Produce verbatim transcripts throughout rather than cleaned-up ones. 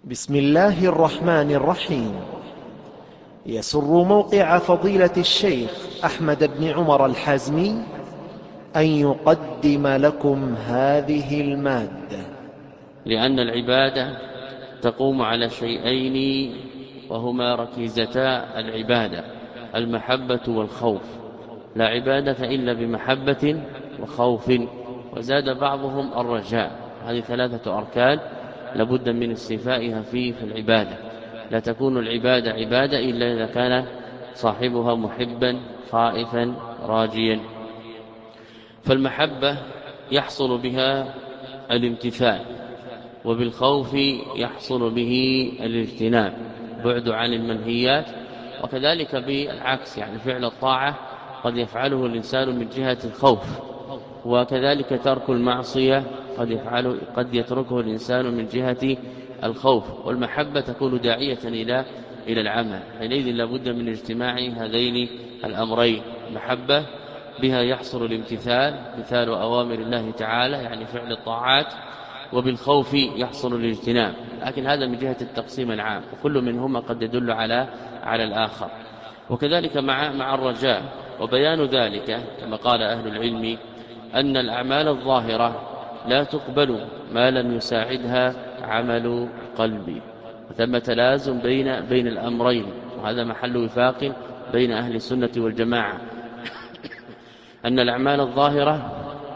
بسم الله الرحمن الرحيم. يسر موقع فضيلة الشيخ أحمد بن عمر الحازمي أن يقدم لكم هذه المادة. لأن العبادة تقوم على شيئين وهما ركيزتا العبادة: المحبة والخوف. لا عبادة إلا بمحبة وخوف، وزاد بعضهم الرجاء. هذه ثلاثة أركان لابد من استيفائها في في العبادة. لا تكون العبادة عبادة إلا إذا كان صاحبها محبا خائفا راجيا. فالمحبة يحصل بها الامتثال، وبالخوف يحصل به الاجتناب، بعد عن المنهيات. وكذلك بالعكس، يعني فعل الطاعة قد يفعله الإنسان من جهة الخوف، وكذلك ترك المعصية قد يفعله قد يتركه الإنسان من جهة الخوف. والمحبة تكون داعية إلى إلى العمل، حينئذ لابد من اجتماع هذين الأمرين. المحبة بها يحصل الامتثال، امتثال أوامر الله تعالى يعني فعل الطاعات، وبالخوف يحصل الاجتناب. لكن هذا من جهة التقسيم العام، وكل منهما قد يدل على على الآخر. وكذلك مع مع الرجاء. وبيان ذلك كما قال أهل العلم أن الأعمال الظاهرة لا تقبل ما لم يساعدها عمل قلبي، وثم تلازم بين بين الأمرين، وهذا محل وفاق بين أهل السنة والجماعة، أن الأعمال الظاهرة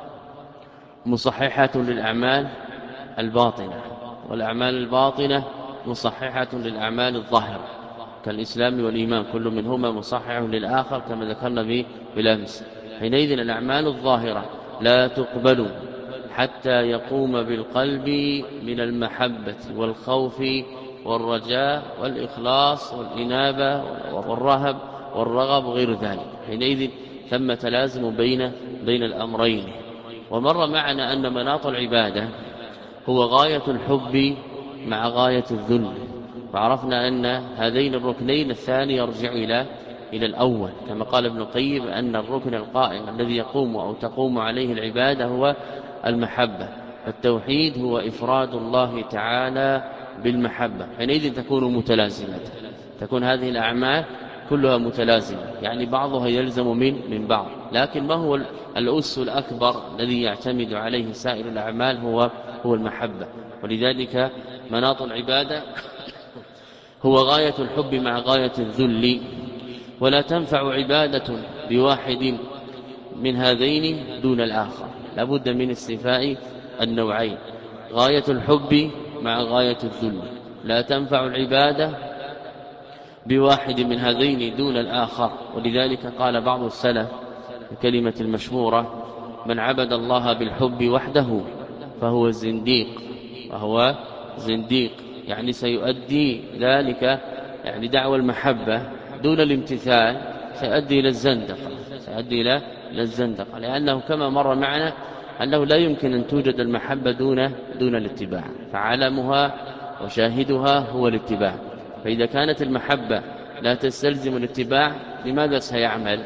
مصححة للأعمال الباطنة، والأعمال الباطنة مصححة للأعمال الظاهرة، كالإسلام والإيمان، كل منهما مصحح للآخر كما ذكرنا بالأمس. حينئذ الأعمال الظاهرة لا تقبل حتى يقوم بالقلب من المحبة والخوف والرجاء والإخلاص والإنابة والرهب والرغب غير ذلك. حينئذ ثم تلازم بين بين الأمرين. ومر معنا أن مناط العبادة هو غاية الحب مع غاية الذل، وعرفنا أن هذين الركنين الثاني يرجع إلى إلى الأول، كما قال ابن القيم أن الركن القائم الذي يقوم أو تقوم عليه العبادة هو المحبة. فالتوحيد هو إفراد الله تعالى بالمحبة، حينئذ تكون متلازمة، تكون هذه الأعمال كلها متلازمة، يعني بعضها يلزم من من بعض. لكن ما هو الأس الأكبر الذي يعتمد عليه سائر الأعمال؟ هو هو المحبة. ولذلك مناط العبادة هو غاية الحب مع غاية الذل. ولا تنفع عبادة بواحد من هذين دون الآخر، لابد من استيفاء النوعين: غاية الحب مع غاية الذل. لا تنفع العبادة بواحد من هذين دون الآخر. ولذلك قال بعض السلف الكلمة المشهورة: من عبد الله بالحب وحده فهو زنديق، وهو زنديق، يعني سيؤدي ذلك، يعني دعوى المحبة دون الامتثال سيؤدي إلى الزندقة، سيؤدي إلى الزندقة، لأنه كما مر معنا أنه لا يمكن أن توجد المحبة دون دون الاتباع، فعلمها وشاهدها هو الاتباع. فإذا كانت المحبة لا تستلزم الاتباع، لماذا سيعمل؟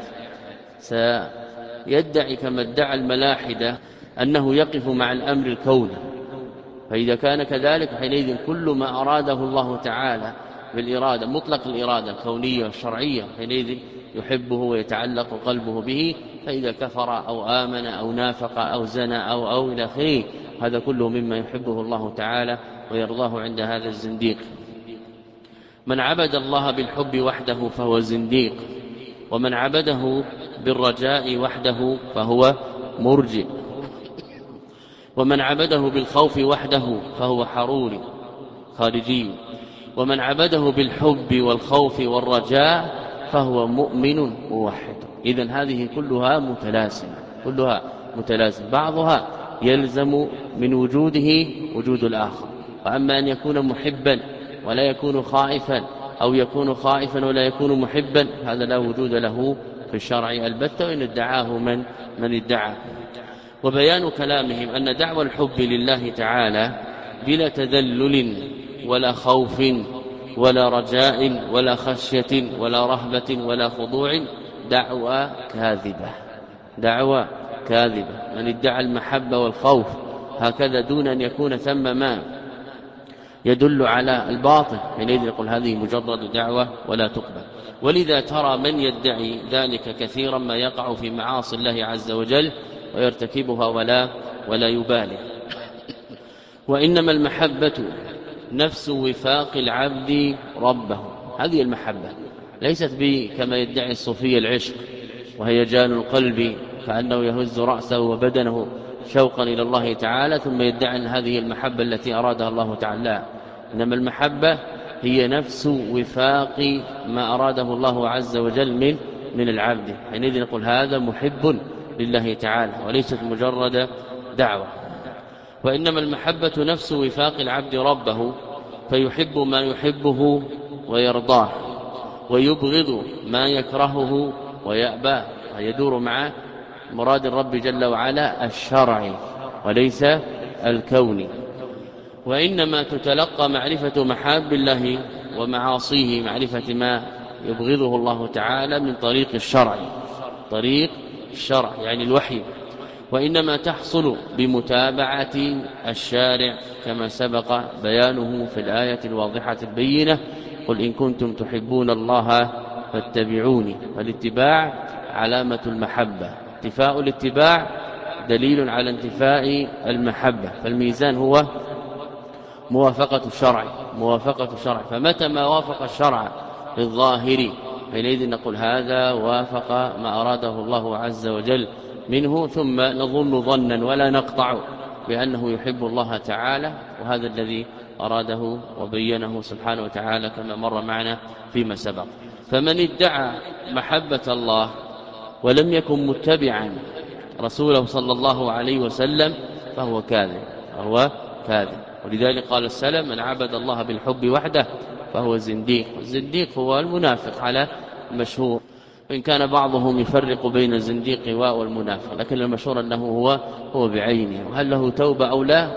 سيدعي كما ادعى الملاحدة أنه يقف مع الأمر الكوني. فإذا كان كذلك حينئذ كل ما أراده الله تعالى بالإرادة، مطلق الإرادة الكونية والشرعية، حينئذ يحبه ويتعلق قلبه به. فإذا كفر أو آمن أو نافق أو زنى أو أو إلى آخره، هذا كله مما يحبه الله تعالى ويرضاه عند هذا الزنديق. من عبد الله بالحب وحده فهو زنديق، ومن عبده بالرجاء وحده فهو مرجئ، ومن عبده بالخوف وحده فهو حروري خارجي، ومن عبده بالحب والخوف والرجاء فهو مؤمن موحد. إذن هذه كلها متلازمة، كلها متلازمة، بعضها يلزم من وجوده وجود الآخر. وأما أن يكون محبا ولا يكون خائفا، أو يكون خائفا ولا يكون محبا، هذا لا وجود له في الشرع البتة، وإن ادعاه من من ادعى. وبيان كلامهم أن دعوى الحب لله تعالى بلا تذلل ولا خوف ولا رجاء ولا خشية ولا رهبة ولا خضوع دعوى كاذبة، دعوى كاذبة. من ادعى المحبة والخوف هكذا دون أن يكون ثم ما يدل على الباطل، حينئذ يقول هذه مجرد دعوة ولا تقبل. ولذا ترى من يدعي ذلك كثيرا ما يقع في معاصي الله عز وجل ويرتكبها ولا ولا يبالي. وإنما المحبة نفس وفاق العبد ربه، هذه المحبة ليست كما يدعي الصوفية العشق وهيجان القلب كأنه يهز رأسه وبدنه شوقا إلى الله تعالى ثم يدعي أن هذه المحبة التي أرادها الله تعالى. إنما المحبة هي نفس وفاق ما أراده الله عز وجل من من العبد، حينئذ نقول هذا محب لله تعالى وليست مجرد دعوة. وإنما المحبة نفس وفاق العبد ربه، فيحب ما يحبه ويرضاه ويبغض ما يكرهه ويأباه، يدور مع مراد الرب جل وعلا الشرعي وليس الكوني. وإنما تتلقى معرفة محاب الله ومعاصيه معرفة ما يبغضه الله تعالى من طريق الشرع، طريق الشرع يعني الوحي. وإنما تحصل بمتابعة الشارع كما سبق بيانه في الآية الواضحة البينة: قل إن كنتم تحبون الله فاتبعوني. فالاتباع علامة المحبة، انتفاء الاتباع دليل على انتفاء المحبة، فالميزان هو موافقة الشرع، موافقة الشرع. فمتى ما وافق الشرع للظاهر حينئذ نقول هذا وافق ما أراده الله عز وجل منه، ثم نظن ظنا ولا نقطع بأنه يحب الله تعالى، وهذا الذي أراده وبينه سبحانه وتعالى كما مر معنا فيما سبق. فمن ادعى محبة الله ولم يكن متبعا رسوله صلى الله عليه وسلم فهو كاذب، فهو كاذب. ولذلك قال السلف: من عبد الله بالحب وحده فهو زنديق. الزنديق هو المنافق على المشهور، وإن كان بعضهم يفرق بين الزنديق والمنافق، لكن المشهور أنه هو هو بعينه. وهل له توبة أو لا؟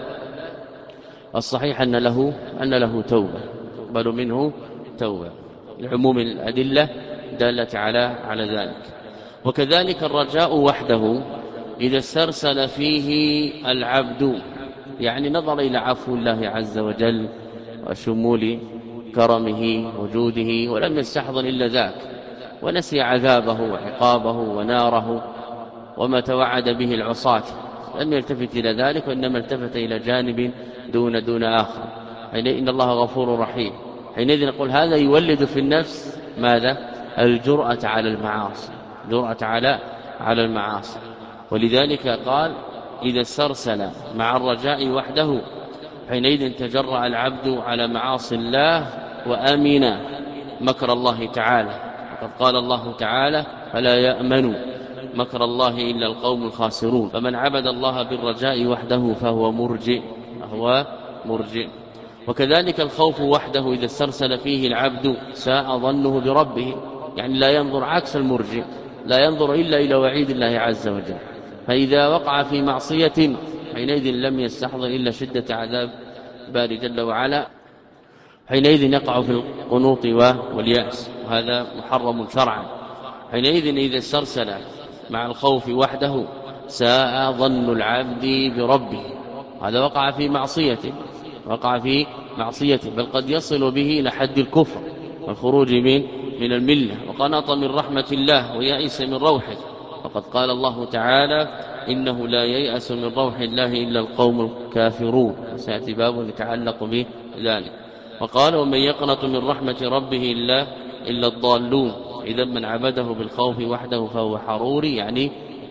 الصحيح أن له أن له توبة، يقبل منه توبة لعموم الأدلة دالة على على ذلك. وكذلك الرجاء وحده إذا استرسل فيه العبد، يعني نظر إلى عفو الله عز وجل وشمول كرمه وجوده ولم يستحضر إلا ذاك، ونسي عذابه وعقابه وناره وما توعد به العصاة، لم يلتفت إلى ذلك وإنما التفت إلى جانب دون دون آخر. إن الله غفور رحيم. حينئذ نقول هذا يولد في النفس ماذا؟ الجرأة على المعاصي، جرأة على على المعاصي. ولذلك قال: إذا استرسل مع الرجاء وحده حينئذ تجرأ العبد على معاصي الله وآمن مكر الله تعالى. وقد قال الله تعالى: فلا يأمن مكر الله إلا القوم الخاسرون. فمن عبد الله بالرجاء وحده فهو مرجئ، فهو مرجئ. وكذلك الخوف وحده إذا استرسل فيه العبد ساء ظنه بربه، يعني لا ينظر عكس المرجئ، لا ينظر إلا إلى وعيد الله عز وجل. فإذا وقع في معصية حينئذ لم يستحضر إلا شدة عذاب باري جل وعلا، حينئذ يقع في القنوط واليأس، وهذا محرم شرعا. حينئذ إذا استرسل مع الخوف وحده ساء ظن العبد بربه، هذا وقع في معصيته، وقع في معصيته، بل قد يصل به إلى حد الكفر والخروج من من الملة، وقنط من رحمة الله ويأس من روحه. وقد قال الله تعالى: إنه لا ييأس من روح الله إلا القوم الكافرون، سيأتي باب يتعلق بذلك. وقال: ومن يقنط من رحمة ربه إلا إلا الضالون. إذا من عبده بالخوف وحده فهو حروري، يعني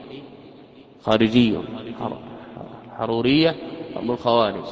خارجي، حرورية هم الخوارج.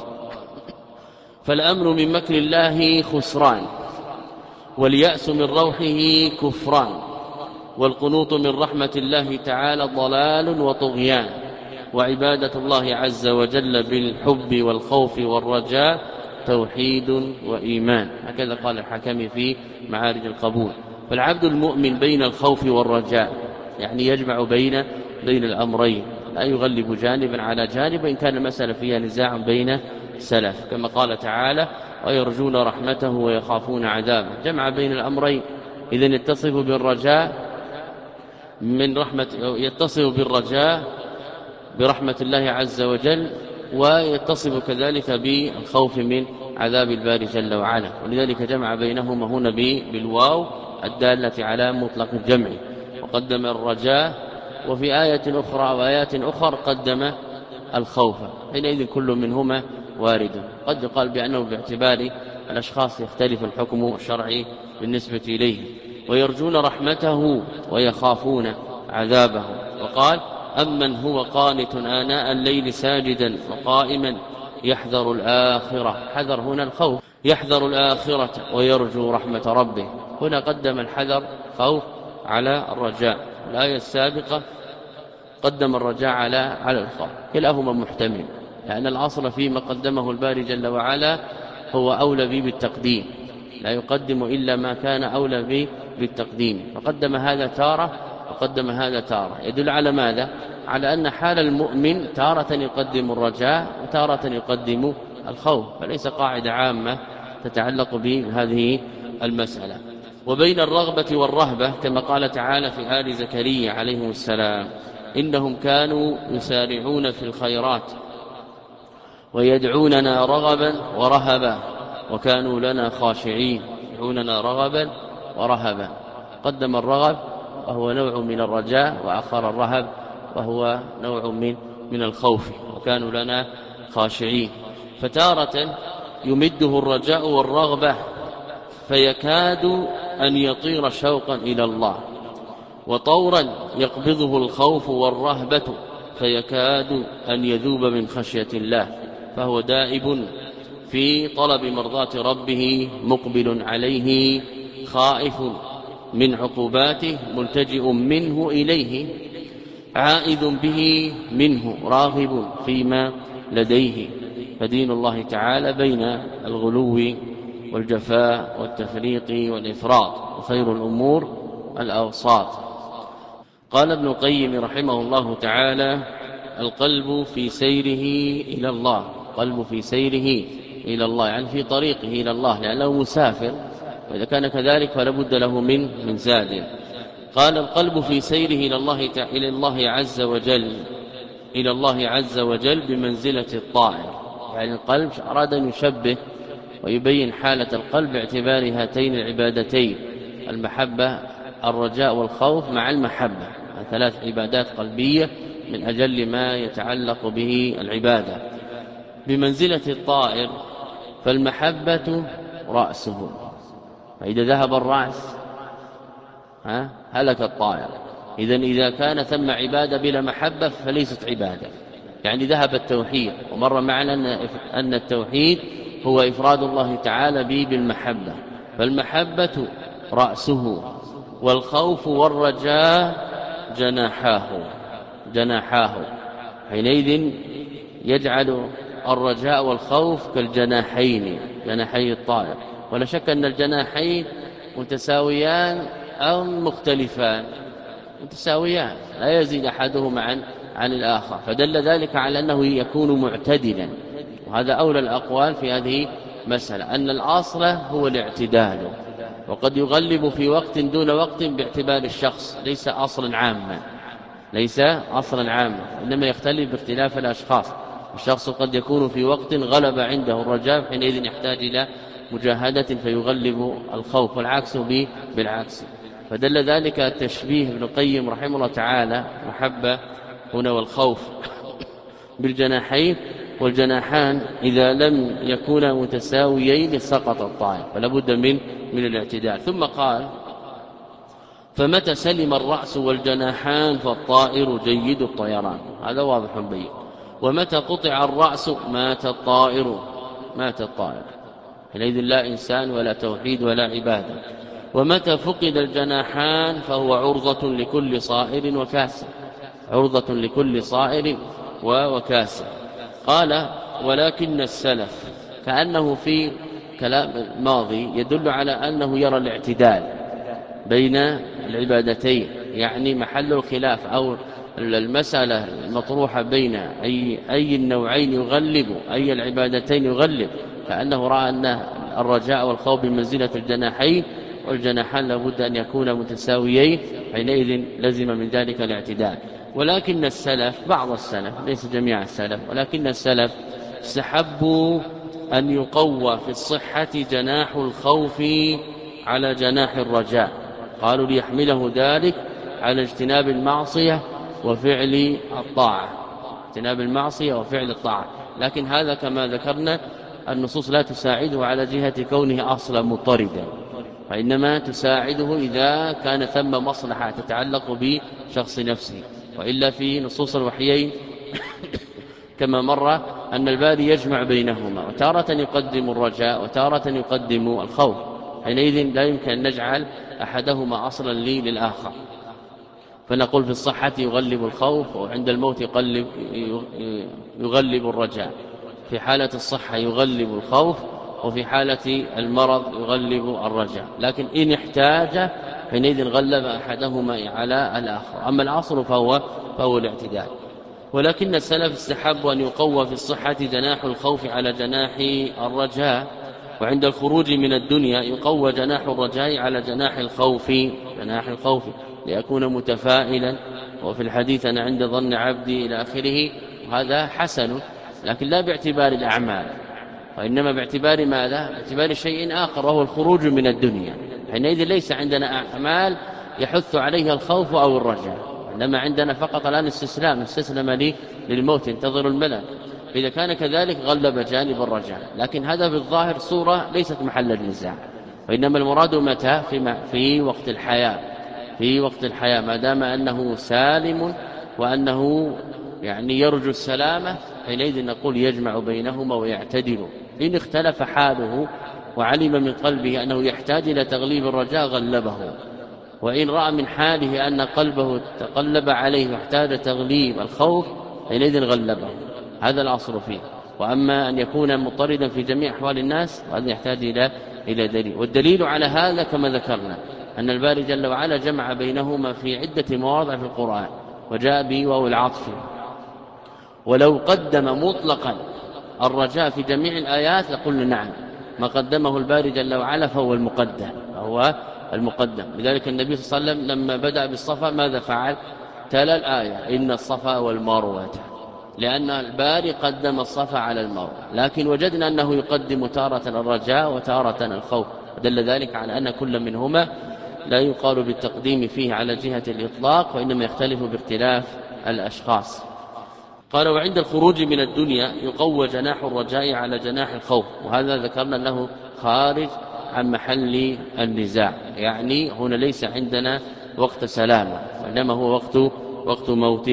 فالأمن من مكر الله خسران، واليأس من روحه كفران، والقنوط من رحمة الله تعالى ضلال وطغيان، وعبادة الله عز وجل بالحب والخوف والرجاء توحيد وإيمان. هكذا قال الحكم في معارج القبول. فالعبد المؤمن بين الخوف والرجاء، يعني يجمع بين بين الأمرين، لا يغلب جانبا على جانب، إن كان المسألة فيها نزاع بين سلف، كما قال تعالى: ويرجون رحمته ويخافون عذابه، جمع بين الأمرين. إذن يتصف بالرجاء من رحمة، يتصف بالرجاء برحمة الله عز وجل، ويتصف كذلك بالخوف من عذاب الباري جل وعلا. ولذلك جمع بينهما هنا بالواو الدالة على مطلق الجمع، وقدم الرجاء، وفي آية أخرى وآيات أخرى قدم الخوف. حينئذ كل منهما وارد. قد يقال بأنه باعتبار الأشخاص يختلف الحكم الشرعي بالنسبة إليه. ويرجون رحمته ويخافون عذابه. وقال أمن هو قانت آناء الليل ساجدا وقائما يحذر الآخرة، حذر هنا الخوف، يحذر الآخرة ويرجو رحمة ربه. هنا قدم الحذر خوف على الرجاء. الآية السابقة قدم الرجاء على على الخوف. كلاهما محتمل، لأن الأصل فيما قدمه الباري جل وعلا هو أولى به بالتقديم، لا يقدم إلا ما كان أولى به بالتقديم. فقدم هذا تارة وقدم هذا تارة، يدل على ماذا؟ على أن حال المؤمن تارة يقدم الرجاء وتارة يقدم الخوف، فليس قاعدة عامة تتعلق بهذه المسألة. وبين الرغبة والرهبة كما قال تعالى في آل زكريا عليهم السلام إنهم كانوا يسارعون في الخيرات ويدعوننا رغبا ورهبا وكانوا لنا خاشعين. يدعوننا رغبا ورهبا، قدم الرغب وهو نوع من الرجاء، وآخر الرهب وهو نوع من من الخوف، وكانوا لنا خاشعين. فتارة يمده الرجاء والرغبة فيكاد أن يطير شوقا إلى الله، وطورا يقبضه الخوف والرهبة فيكاد أن يذوب من خشية الله، فهو دائب في طلب مرضاة ربه مقبل عليه خائف من عقوباته ملتجئ منه إليه عائد به منه راغب فيما لديه. فدين الله تعالى بين الغلو والجفاء والتفريط والإفراط، وخير الأمور الأوساط. قال ابن القيم رحمه الله تعالى القلب في سيره إلى الله، قلب في سيره إلى الله يعني في طريقه إلى الله، لأنه مسافر، وإذا كان كذلك فلا بد له من من زاد. قال القلب في سيره إلى الله إلى الله عز وجل إلى الله عز وجل بمنزلة الطائر. يعني القلب أراد أن يشبه ويبين حالة القلب باعتبار هاتين العبادتين المحبة الرجاء والخوف مع المحبة، ثلاث عبادات قلبية من أجل ما يتعلق به العبادة. بمنزلة الطائر فالمحبة رأسه، فإذا ذهب الرأس ها هلك الطائر. إذن إذا كان ثم عبادة بلا محبة فليست عبادة، يعني ذهب التوحيد. ومر معنا أن التوحيد هو إفراد الله تعالى به بالمحبة، فالمحبة رأسه والخوف والرجاء جناحاه جناحاه حينئذ يجعل الرجاء والخوف كالجناحين جناحي الطائر. ولا شك أن الجناحين متساويان أو مختلفان؟ متساويان، لا يزيد أحدهما عن عن الآخر، فدل ذلك على أنه يكون معتدلا. وهذا أولى الأقوال في هذه مسألة، أن الأصل هو الاعتدال، وقد يغلب في وقت دون وقت باعتبار الشخص، ليس أصلا عاما ليس أصلا عاما إنما يختلف باختلاف الأشخاص. الشخص قد يكون في وقت غلب عنده الرجاء، حينئذ يحتاج إلى مجاهدة فيغلب الخوف، والعكس بالعكس. فدل ذلك التشبيه ابن القيم رحمه الله تعالى محبة هنا والخوف بالجناحين، والجناحان إذا لم يكونا متساويين سقط الطائر، فلا بد من من الاعتدال. ثم قال فمتى سلم الرأس والجناحان فالطائر جيد الطيران، هذا واضح بين. ومتى قطع الرأس مات الطائر مات الطائر حينئذ لا إنسان ولا توحيد ولا عبادة. ومتى فقد الجناحان فهو عرضة لكل صائر وكاسر عرضة لكل صائر وكاسر. قال ولكن السلف، كأنه في كلام الماضي يدل على أنه يرى الاعتدال بين العبادتين، يعني محل الخلاف أو المسألة المطروحة بين أي, أي النوعين يغلب أي العبادتين يغلب، كأنه رأى أن الرجاء والخوف بمنزلة الجناحين، والجناحان لابد أن يكون متساويين، حينئذ لزم من ذلك الاعتدال. ولكن السلف، بعض السلف ليس جميع السلف، ولكن السلف استحبوا أن يقوى في الصحة جناح الخوف على جناح الرجاء. قالوا ليحمله ذلك على اجتناب المعصية وفعل الطاعة، اجتناب المعصية وفعل الطاعة. لكن هذا كما ذكرنا النصوص لا تساعده على جهة كونه أصلا مضطردا، فإنما تساعده إذا كان ثم مصلحة تتعلق بشخص نفسه. وإلا في نصوص الوحيين كما مر أن الباري يجمع بينهما، وتارة يقدم الرجاء وتارة يقدم الخوف، حينئذ لا يمكن أن نجعل أحدهما أصلا لي للآخر. فنقول في الصحة يغلب الخوف، وعند الموت يقلب يغلب الرجاء. في حالة الصحة يغلب الخوف، وفي حالة المرض يغلب الرجاء. لكن إن احتاج حينئذ غلب أحدهما على الآخر. أما الأصل فهو, فهو الاعتدال. ولكن السلف استحب أن يقوى في الصحة جناح الخوف على جناح الرجاء، وعند الخروج من الدنيا يقوى جناح الرجاء على جناح الخوف جناح الخوف ليكون متفائلا. وفي الحديث أنا عند ظن عبدي إلى آخره. هذا حسن، لكن لا باعتبار الأعمال، وإنما باعتبار ماذا؟ باعتبار شيء آخر وهو الخروج من الدنيا. حينئذ ليس عندنا أعمال يحث عليها الخوف أو الرجاء، إنما عندنا فقط الآن استسلام، استسلم لي للموت انتظر الملك. إذا كان كذلك غلب جانب الرجاء، لكن هذا بالظاهر صورة ليست محل النزاع. وإنما المراد متى؟ في, في وقت الحياة في وقت الحياة ما دام أنه سالم وأنه يعني يرجو السلامة، حينئذ نقول يجمع بينهما ويعتدل. إن اختلف حاله وعلم من قلبه أنه يحتاج إلى تغليب الرجاء غلبه، وإن رأى من حاله أن قلبه تقلب عليه واحتاج تغليب الخوف حينئذ غلبه. هذا الأصل فيه. وأما أن يكون مضطردا في جميع أحوال الناس وهذا يحتاج إلى إلى دليل. والدليل على هذا كما ذكرنا أن الباري جل وعلا جمع بينهما في عدة مواضع في القرآن، وجاء بواو العطف. ولو قدم مطلقا الرجاء في جميع الآيات لقلنا نعم، ما قدمه الباري جل وعلا فهو المقدم فهو المقدم. لذلك النبي صلى الله عليه وسلم لما بدأ بالصفا ماذا فعل؟ تلا الآية إن الصفا والمروة، لأن الباري قدم الصفا على المروة. لكن وجدنا أنه يقدم تارة الرجاء وتارة الخوف، دل ذلك على أن كل منهما لا يقال بالتقديم فيه على جهة الإطلاق، وإنما يختلف باختلاف الأشخاص. قال وعند الخروج من الدنيا يقوى جناح الرجاء على جناح الخوف، وهذا ذكرنا أنه خارج عن محل النزاع، يعني هنا ليس عندنا وقت سلامة وإنما هو وقت وقت موت.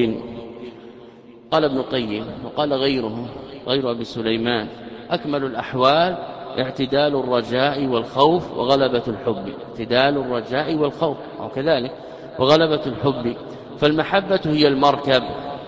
قال ابن القيم وقال غيره غير أبي سليمان أكمل الأحوال اعتدال الرجاء والخوف وغلبة الحب. اعتدال الرجاء والخوف أو كذلك وغلبة الحب. فالمحبة هي المركب،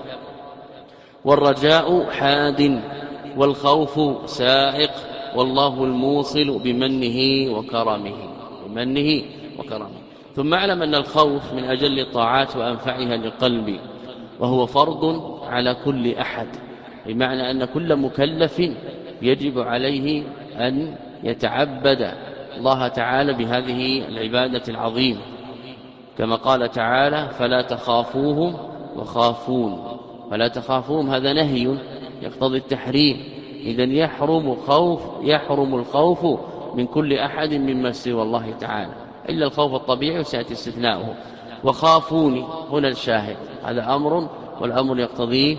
والرجاء حاد، والخوف سائق، والله الموصل بمنه وكرمه بمنه وكرمه. ثم اعلم أن الخوف من أجل الطاعات وأنفعها للقلب، وهو فرض على كل أحد، بمعنى أن كل مكلف يجب عليه أن يتعبد الله تعالى بهذه العبادة العظيمة، كما قال تعالى فلا تخافوهم وخافون. فلا تخافوهم هذا نهي يقتضي التحريم، إذن يحرم خوف يحرم الخوف من كل أحد مما سوى الله تعالى إلا الخوف الطبيعي وسيأتي استثناؤه. وخافوني هنا الشاهد، هذا أمر والأمر يقتضي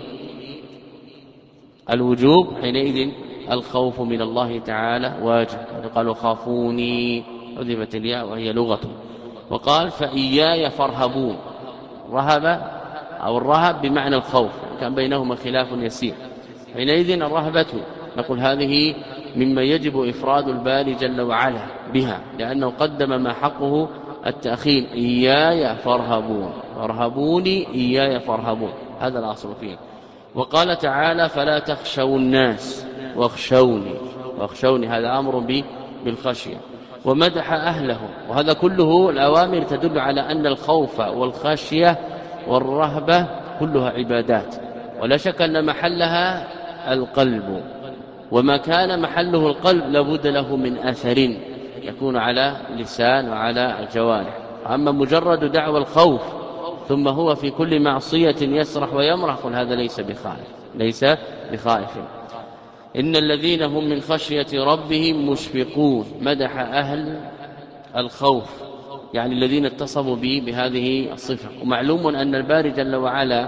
الوجوب، حينئذ الخوف من الله تعالى واجب. قالوا خافوني حذفت الياء وهي لغة. وقال فإياي فارهبون، رهب أو الرهب بمعنى الخوف، كان بينهما خلاف يسير. حينئذ الرهبة نقول هذه مما يجب إفراد الباري جل وعلا بها، لأنه قدم ما حقه التأخير إياي فارهبون، فارهبوني إياي فارهبون، هذا الأصل فيه. وقال تعالى فلا تخشوا الناس واخشوني، واخشوني هذا أمر بالخشية. ومدح أهله، وهذا كله الأوامر تدل على أن الخوف والخشية والرهبة كلها عبادات، ولا شك أن محلها القلب، وما كان محله القلب لابد له من أثر يكون على اللسان وعلى الجوارح. أما مجرد دعوى الخوف ثم هو في كل معصية يسرح ويمرح، قل هذا ليس بخائف ليس بخائف. إن الذين هم من خشية ربهم مشفقون، مدح أهل الخوف يعني الذين اتصفوا به بهذه الصفة. ومعلوم أن الباري جل وعلا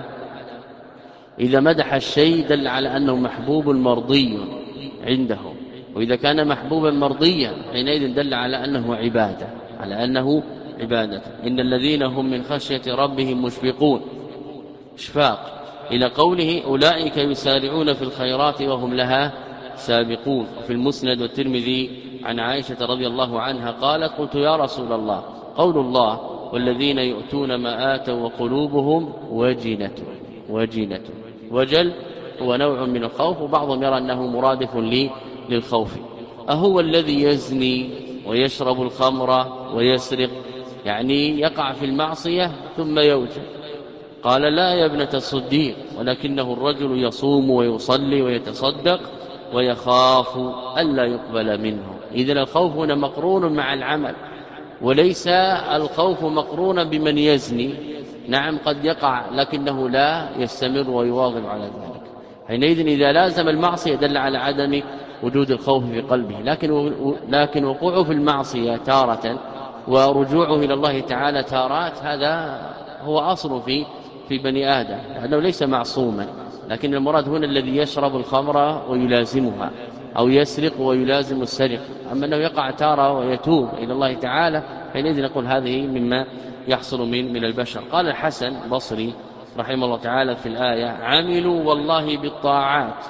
إذا مدح الشيء دل على أنه محبوب مرضي عنده، وإذا كان محبوبا مرضيا حينئذ دل على أنه عبادة على أنه عبادة. إن الذين هم من خشية ربهم مشفقون، إشفاق إلى قوله أولئك يسارعون في الخيرات وهم لها سابقون. وفي المسند والترمذي عن عائشة رضي الله عنها قالت قلت يا رسول الله قول الله والذين يؤتون ما آتوا وقلوبهم وجنة وجنة وجل هو نوع من الخوف، وبعضهم يرى أنه مرادف لي للخوف. أهو الذي يزني ويشرب الخمر ويسرق يعني يقع في المعصية ثم يوجد؟ قال لا يا ابنة الصديق ولكنه الرجل يصوم ويصلي ويتصدق ويخاف ألا يقبل منه. إذن الخوف هنا مقرون مع العمل، وليس الخوف مقرون بمن يزني. نعم قد يقع لكنه لا يستمر ويواظب على ذلك، حينئذ إذا لازم المعصية دل على عدم وجود الخوف في قلبه. لكن لكن وقوعه في المعصية تارة ورجوعه إلى الله تعالى تارات هذا هو أصل في في بني آدم، لأنه ليس معصوما. لكن المراد هنا الذي يشرب الخمر ويلازمها أو يسرق ويلازم السرقة. أما أنه يقع تارة ويتوب إلى الله تعالى حينئذ نقول هذه مما يحصل من من البشر. قال الحسن البصري رحمه الله تعالى في الآية عملوا والله بالطاعات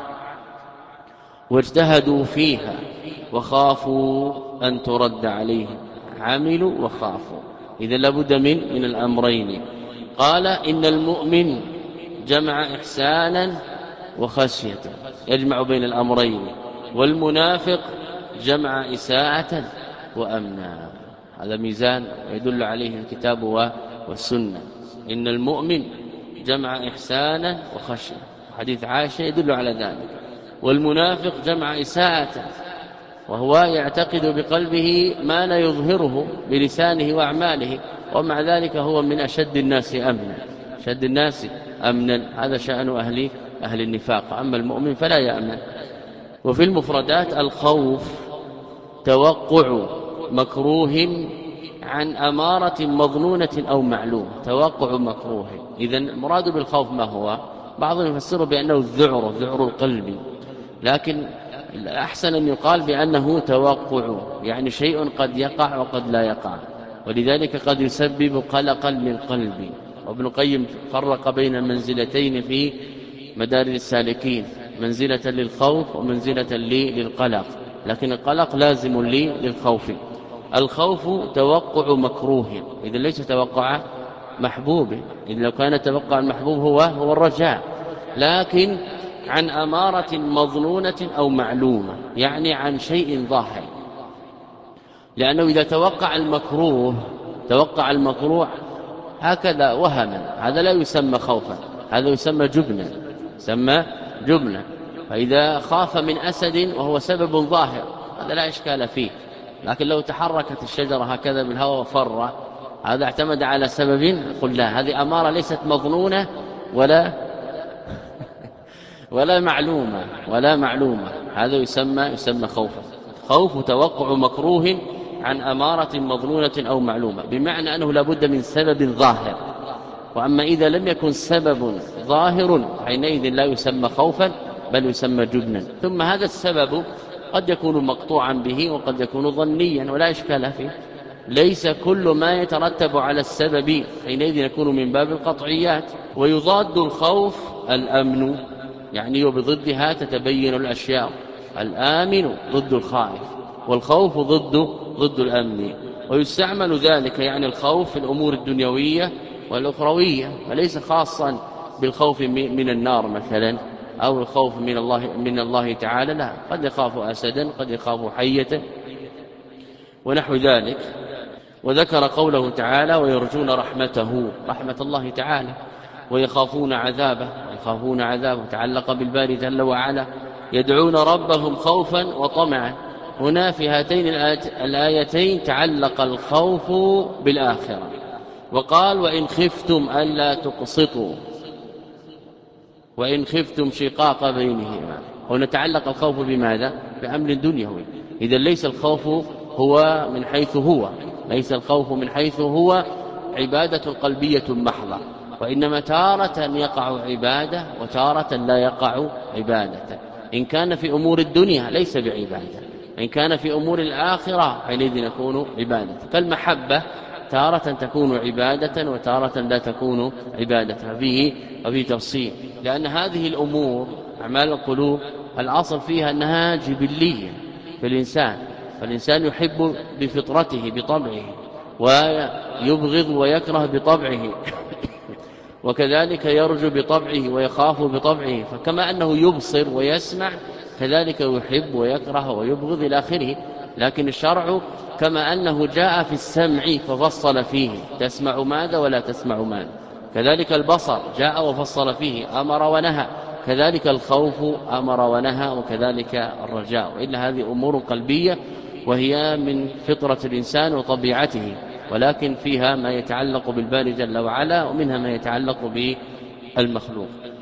واجتهدوا فيها وخافوا أن ترد عليهم. عملوا وخافوا، إذا لابد من من الأمرين. قال إن المؤمن جمع إحسانا وخشية يجمع بين الأمرين، والمنافق جمع إساءة وأمنا. هذا ميزان يدل عليه الكتاب والسنة. إن المؤمن جمع إحسانا وخشية، حديث عائشة يدل على ذلك. والمنافق جمع إساءة، وهو يعتقد بقلبه ما لا يظهره بلسانه وأعماله، ومع ذلك هو من أشد الناس أمنا أشد الناس أمنا هذا شأن أهل أهل النفاق. أما المؤمن فلا يأمن. وفي المفردات الخوف توقع مكروه عن أمارة مظنونة أو معلومة. توقع مكروه، إذن المراد بالخوف ما هو؟ بعضهم يفسره بأنه الذعر ذعر القلب، لكن الأحسن أن يقال بأنه توقع، يعني شيء قد يقع وقد لا يقع، ولذلك قد يسبب قلقا للقلب. وابن القيم فرق بين منزلتين في مدارج السالكين، منزلة للخوف ومنزلة للقلق، لكن القلق لازم لي للخوف. الخوف توقع مكروه، إذا ليس توقع محبوب، إذا لو كان توقع المحبوب هو هو الرجاء، لكن عن أمارة مظنونة أو معلومة، يعني عن شيء ظاهر. لأنه إذا توقع المكروه توقع المكروه هكذا وهما، هذا لا يسمى خوفا، هذا يسمى جبنا يسمى جبنا. فإذا خاف من أسد وهو سبب ظاهر هذا لا إشكال فيه، لكن لو تحركت الشجرة هكذا بالهواء وفر هذا اعتمد على سبب، قل لا، هذه أمارة ليست مظنونة ولا ولا معلومة ولا معلومة هذا يسمى يسمى خوفا. خوف توقع مكروه عن أمارة مظنونة أو معلومة، بمعنى أنه لابد من سبب ظاهر. وأما إذا لم يكن سبب ظاهر حينئذ لا يسمى خوفا بل يسمى جبنا. ثم هذا السبب قد يكون مقطوعا به وقد يكون ظنيا ولا إشكال فيه، ليس كل ما يترتب على السبب حينئذ يكون من باب القطعيات. ويضاد الخوف الأمن، يعني وبضدها تتبين الأشياء. الآمن ضد الخائف، والخوف ضد ضد الأمن. ويستعمل ذلك يعني الخوف في الأمور الدنيوية والأخروية، وليس خاصا بالخوف من النار مثلا أو الخوف من الله من الله تعالى، لا، قد يخاف أسدا قد يخاف حية ونحو ذلك. وذكر قوله تعالى ويرجون رحمته، رحمة الله تعالى، ويخافون عذابه، ويخافون عذابه تعلق بالباري جل وعلا. يدعون ربهم خوفا وطمعا. هنا في هاتين الآيتين تعلق الخوف بالآخرة، وقال وإن خفتم ألا تقسطوا، وإن خفتم شقاق بينهما. ونتعلق الخوف بماذا؟ بأمر دنيوي. إذا ليس الخوف هو من حيث هو ليس الخوف من حيث هو عبادة قلبية محضة، وإنما تارة يقع عبادة وتارة لا يقع عبادة. إن كان في أمور الدنيا ليس بعبادة، إن كان في أمور الآخرة حينئذ يكون عبادة. كالمحبة تارة تكون عبادة وتارة لا تكون عبادة، فيه وفي تفصيل، لأن هذه الأمور أعمال القلوب الأصل فيها أنها جبلية في الإنسان، فالإنسان يحب بفطرته بطبعه ويبغض ويكره بطبعه وكذلك يرجو بطبعه ويخاف بطبعه، فكما أنه يبصر ويسمع كذلك يحب ويكره ويبغض إلى آخره. لكن الشرع كما أنه جاء في السمع ففصل فيه تسمع ماذا ولا تسمع ماذا، كذلك البصر جاء وفصل فيه أمر ونهى، كذلك الخوف أمر ونهى، وكذلك الرجاء. وإلا هذه أمور قلبية وهي من فطرة الإنسان وطبيعته، ولكن فيها ما يتعلق بالباري جل وعلا ومنها ما يتعلق بالمخلوق.